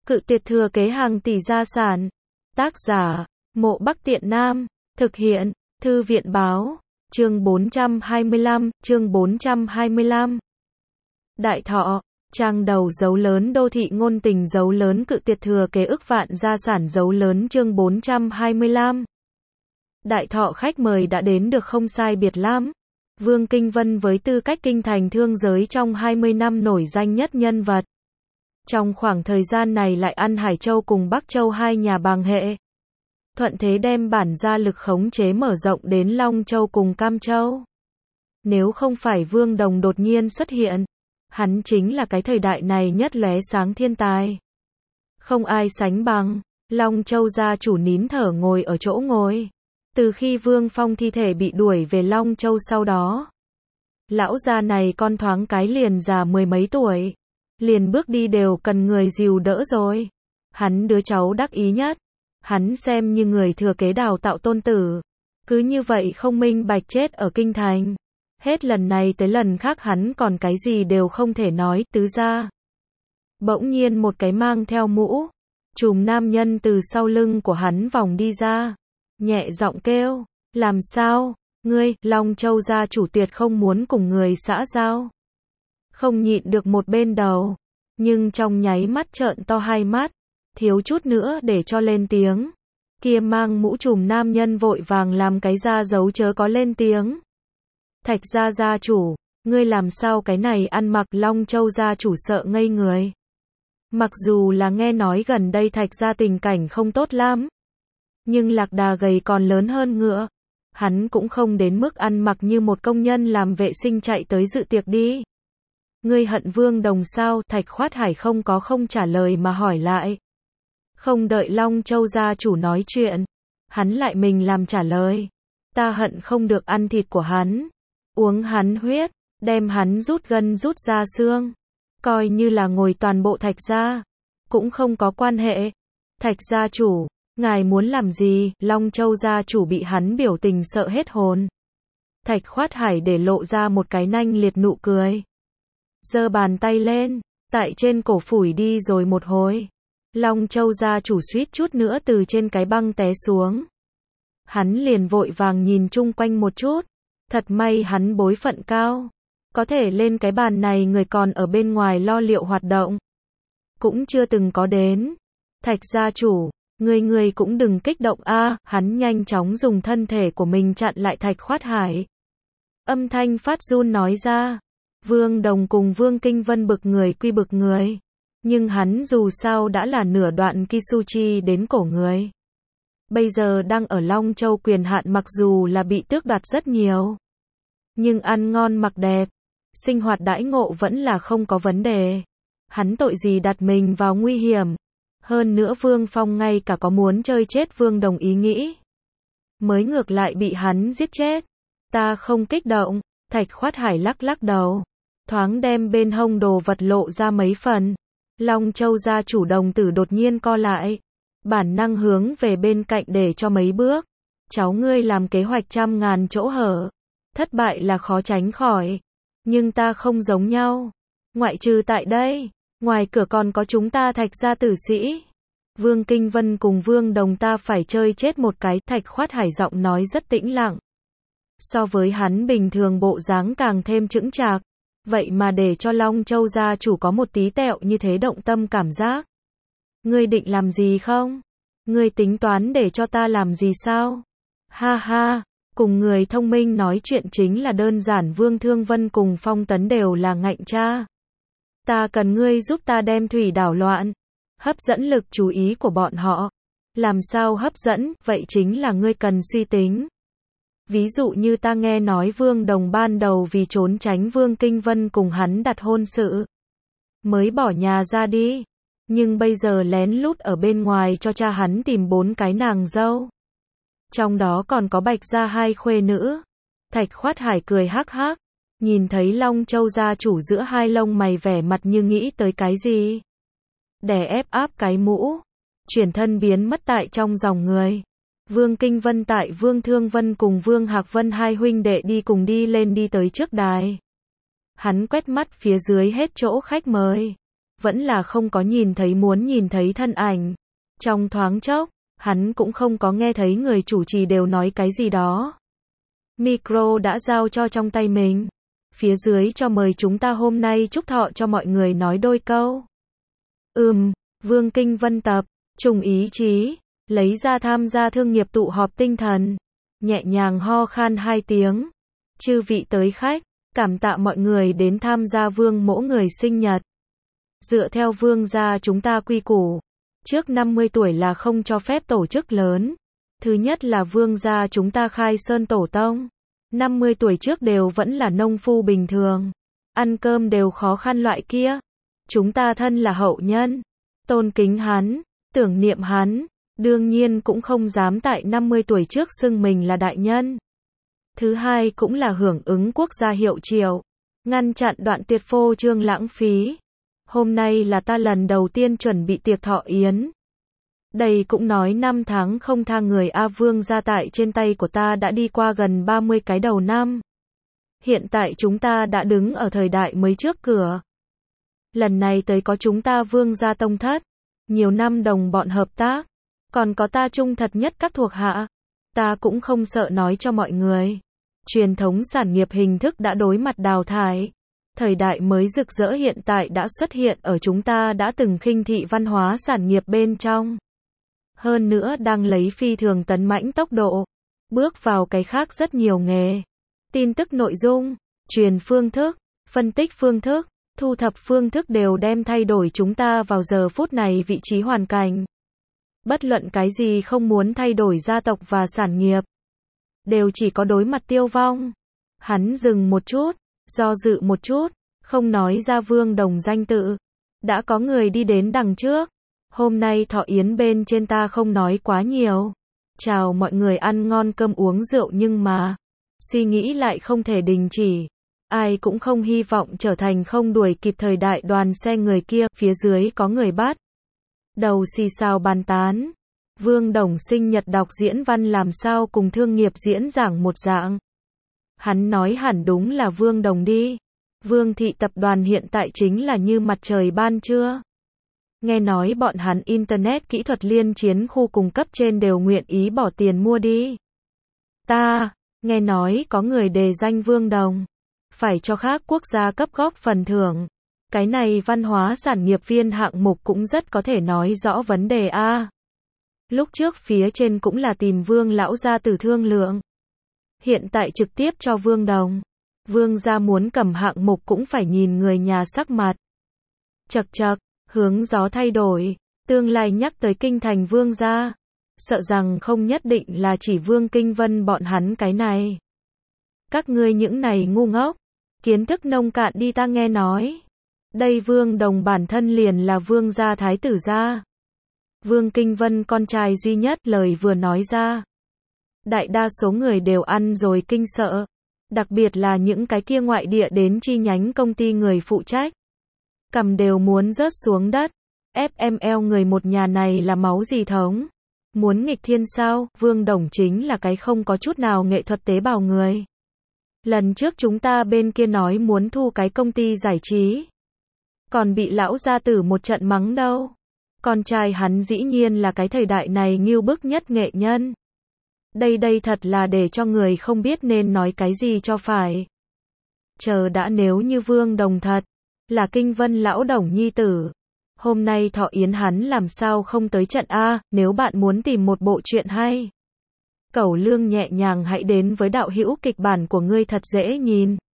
Cự tuyệt thừa kế hàng tỷ gia sản. Tác giả, Mộ Bắc Tiện Nam. Thực hiện, Thư viện báo. Chương 425. Đại Thọ. Trang đầu dấu lớn đô thị ngôn tình dấu lớn cự tuyệt thừa kế ức vạn gia sản dấu lớn chương 425. Đại Thọ khách mời đã đến được không sai biệt lắm. Vương Kinh Vân với tư cách kinh thành thương giới trong 20 năm nổi danh nhất nhân vật. Trong khoảng thời gian này lại ăn Hải Châu cùng Bắc Châu hai nhà bàng hệ. Thuận thế đem bản gia lực khống chế mở rộng đến Long Châu cùng Cam Châu. Nếu không phải Vương Đồng đột nhiên xuất hiện, hắn chính là cái thời đại này nhất lóe sáng thiên tài. Không ai sánh bằng. Long Châu gia chủ nín thở ngồi ở chỗ ngồi. Từ khi Vương Phong thi thể bị đuổi về Long Châu sau đó, lão gia này con thoáng cái liền già mười mấy tuổi, liền bước đi đều cần người dìu đỡ rồi. Hắn đứa cháu đắc ý nhất, hắn xem như người thừa kế đào tạo tôn tử, cứ như vậy không minh bạch chết ở kinh thành. Hết lần này tới lần khác hắn còn cái gì đều không thể nói, tứ gia. Bỗng nhiên một cái mang theo mũ trùm nam nhân từ sau lưng của hắn vòng đi ra, nhẹ giọng kêu, làm sao, ngươi, Long Châu gia chủ tuyệt không muốn cùng người xã giao. Không nhịn được một bên đầu, nhưng trong nháy mắt trợn to hai mắt, thiếu chút nữa để cho lên tiếng. Kia mang mũ trùm nam nhân vội vàng làm cái ra dấu chớ có lên tiếng. Thạch gia gia chủ, ngươi làm sao cái này ăn mặc? Long Châu gia chủ sợ ngây người. Mặc dù là nghe nói gần đây Thạch gia tình cảnh không tốt lắm, nhưng lạc đà gầy còn lớn hơn ngựa. Hắn cũng không đến mức ăn mặc như một công nhân làm vệ sinh chạy tới dự tiệc đi. Ngươi hận Vương Đồng sao? Thạch Khoát Hải không trả lời mà hỏi lại. Không đợi Long Châu gia chủ nói chuyện, hắn lại mình làm trả lời. Ta hận không được ăn thịt của hắn, uống hắn huyết, đem hắn rút gân rút ra xương, coi như là ngồi toàn bộ Thạch gia, cũng không có quan hệ. Thạch gia chủ, ngài muốn làm gì? Long Châu gia chủ bị hắn biểu tình sợ hết hồn. Thạch Khoát Hải để lộ ra một cái nanh liệt nụ cười, giơ bàn tay lên, tại trên cổ phủi đi rồi một hồi. Long Châu gia chủ suýt chút nữa từ trên cái băng té xuống. Hắn liền vội vàng nhìn chung quanh một chút. Thật may hắn bối phận cao, có thể lên cái bàn này người còn ở bên ngoài lo liệu hoạt động, cũng chưa từng có đến. Thạch gia chủ, ngươi cũng đừng kích động a. Hắn nhanh chóng dùng thân thể của mình chặn lại Thạch Khoát Hải. Âm thanh phát run nói ra. Vương Đồng cùng Vương Kinh Vân bực người quy bực người, nhưng hắn dù sao đã là nửa đoạn Kisuchi đến cổ người. Bây giờ đang ở Long Châu quyền hạn mặc dù là bị tước đoạt rất nhiều, nhưng ăn ngon mặc đẹp, sinh hoạt đãi ngộ vẫn là không có vấn đề. Hắn tội gì đặt mình vào nguy hiểm. Hơn nữa Vương Phong ngay cả có muốn chơi chết Vương Đồng ý nghĩ, mới ngược lại bị hắn giết chết. Ta không kích động. Thạch Khoát Hải lắc đầu, thoáng đem bên hông đồ vật lộ ra mấy phần. Long Châu gia chủ đồng tử đột nhiên co lại, bản năng hướng về bên cạnh để cho mấy bước. Cháu ngươi làm kế hoạch trăm ngàn chỗ hở, thất bại là khó tránh khỏi, nhưng ta không giống nhau. Ngoại trừ tại đây, ngoài cửa còn có chúng ta Thạch gia tử sĩ. Vương Kinh Vân cùng Vương Đồng ta phải chơi chết một cái. Thạch Khoát Hải giọng nói rất tĩnh lặng, so với hắn bình thường bộ dáng càng thêm chững chạc. Vậy mà để cho Long Châu gia chủ có một tí tẹo như thế động tâm cảm giác. Ngươi định làm gì không? Ngươi tính toán để cho ta làm gì sao? Ha ha, cùng người thông minh nói chuyện chính là đơn giản. Vương Thương Vân cùng Phong Tấn đều là ngạnh cha. Ta cần ngươi giúp ta đem thủy đảo loạn, hấp dẫn lực chú ý của bọn họ. Làm sao hấp dẫn? Vậy chính là ngươi cần suy tính. Ví dụ như ta nghe nói Vương Đồng ban đầu vì trốn tránh Vương Kinh Vân cùng hắn đặt hôn sự, mới bỏ nhà ra đi. Nhưng bây giờ lén lút ở bên ngoài cho cha hắn tìm 4 cái nàng dâu. Trong đó còn có Bạch gia 2 khuê nữ. Thạch Khoát Hải cười hắc hắc, nhìn thấy Long Châu gia chủ giữa hai lông mày vẻ mặt như nghĩ tới cái gì. Đè ép áp cái mũ, chuyển thân biến mất tại trong dòng người. Vương Kinh Vân tại Vương Thương Vân cùng Vương Hạc Vân hai huynh đệ đi cùng đi tới trước đài. Hắn quét mắt phía dưới hết chỗ khách mời. vẫn là không có nhìn thấy muốn nhìn thấy thân ảnh. Trong thoáng chốc, hắn cũng không có nghe thấy người chủ trì đều nói cái gì đó. Micro đã giao cho trong tay mình. Phía dưới cho mời chúng ta hôm nay chúc thọ cho mọi người nói đôi câu. Vương Kinh Vân tập trung ý chí, lấy ra tham gia thương nghiệp tụ họp tinh thần, nhẹ nhàng ho khan 2 tiếng. Chư vị tới khách, cảm tạ mọi người đến tham gia Vương mỗ người sinh nhật. Dựa theo Vương gia chúng ta quy củ, trước 50 tuổi là không cho phép tổ chức lớn. Thứ nhất là Vương gia chúng ta khai sơn tổ tông. 50 tuổi trước đều vẫn là nông phu bình thường. Ăn cơm đều khó khăn loại kia. Chúng ta thân là hậu nhân. Tôn kính hắn, tưởng niệm hắn. Đương nhiên cũng không dám tại 50 tuổi trước xưng mình là đại nhân. Thứ hai cũng là hưởng ứng quốc gia hiệu triệu. Ngăn chặn đoạn tuyệt phô trương lãng phí. Hôm nay là ta lần đầu tiên chuẩn bị tiệc thọ yến. Đây cũng nói 5 tháng không tha người A Vương gia tại trên tay của ta đã đi qua gần 30 cái đầu năm. Hiện tại chúng ta đã đứng ở thời đại mới trước cửa. Lần này tới có chúng ta Vương gia tông thất. Nhiều năm đồng bọn hợp tác. Còn có ta trung thật nhất các thuộc hạ. Ta cũng không sợ nói cho mọi người. Truyền thống sản nghiệp hình thức đã đối mặt đào thải. Thời đại mới rực rỡ hiện tại đã xuất hiện ở chúng ta đã từng khinh thị văn hóa sản nghiệp bên trong. Hơn nữa đang lấy phi thường tấn mãnh tốc độ. Bước vào cái khác rất nhiều nghề. Tin tức nội dung, truyền phương thức, phân tích phương thức, thu thập phương thức đều đem thay đổi chúng ta vào giờ phút này vị trí hoàn cảnh. Bất luận cái gì không muốn thay đổi gia tộc và sản nghiệp. Đều chỉ có đối mặt tiêu vong. Hắn dừng một chút, do dự một chút, không nói ra Vương Đồng danh tự. Đã có người đi đến đằng trước. Hôm nay thọ yến bên trên ta không nói quá nhiều. Chào mọi người ăn ngon cơm uống rượu nhưng mà, suy nghĩ lại không thể đình chỉ. Ai cũng không hy vọng trở thành không đuổi kịp thời đại đoàn xe người kia, phía dưới có người bắt. Đầu xì xào bàn tán. Vương Đồng sinh nhật đọc diễn văn làm sao cùng thương nghiệp diễn giảng một dạng. Hắn nói hẳn đúng là Vương Đồng đi. Vương thị tập đoàn hiện tại chính là như mặt trời ban trưa. Nghe nói bọn hắn Internet kỹ thuật liên chiến khu cung cấp trên đều nguyện ý bỏ tiền mua đi. Ta, nghe nói có người đề danh Vương Đồng. Phải cho khác quốc gia cấp góp phần thưởng. Cái này văn hóa sản nghiệp viên hạng mục cũng rất có thể nói rõ vấn đề a. Lúc trước phía trên cũng là tìm Vương lão gia tử thương lượng. Hiện tại trực tiếp cho Vương Đồng. Vương gia muốn cầm hạng mục cũng phải nhìn người nhà sắc mặt. Chậc chậc, hướng gió thay đổi, tương lai nhắc tới kinh thành Vương gia. Sợ rằng không nhất định là chỉ Vương Kinh Vân bọn hắn cái này. Các ngươi những này ngu ngốc, kiến thức nông cạn đi ta nghe nói. Đây Vương Đồng bản thân liền là Vương gia thái tử gia. Vương Kinh Vân con trai duy nhất lời vừa nói ra. Đại đa số người đều ăn rồi kinh sợ. Đặc biệt là những cái kia ngoại địa đến chi nhánh công ty người phụ trách. Cầm đều muốn rớt xuống đất. FML người một nhà này là máu gì thống. Muốn nghịch thiên sao, Vương Đồng chính là cái không có chút nào nghệ thuật tế bào người. Lần trước chúng ta bên kia nói muốn thu cái công ty giải trí. Còn bị lão gia tử một trận mắng đâu. Con trai hắn dĩ nhiên là cái thời đại này ngưu bức nhất nghệ nhân. Đây thật là để cho người không biết nên nói cái gì cho phải. Chờ đã nếu như Vương Đồng thật là Kinh Vân lão Đồng nhi tử. Hôm nay thọ yến hắn làm sao không tới trận a, nếu bạn muốn tìm một bộ truyện hay. Cẩu Lương nhẹ nhàng hãy đến với đạo hữu kịch bản của ngươi thật dễ nhìn.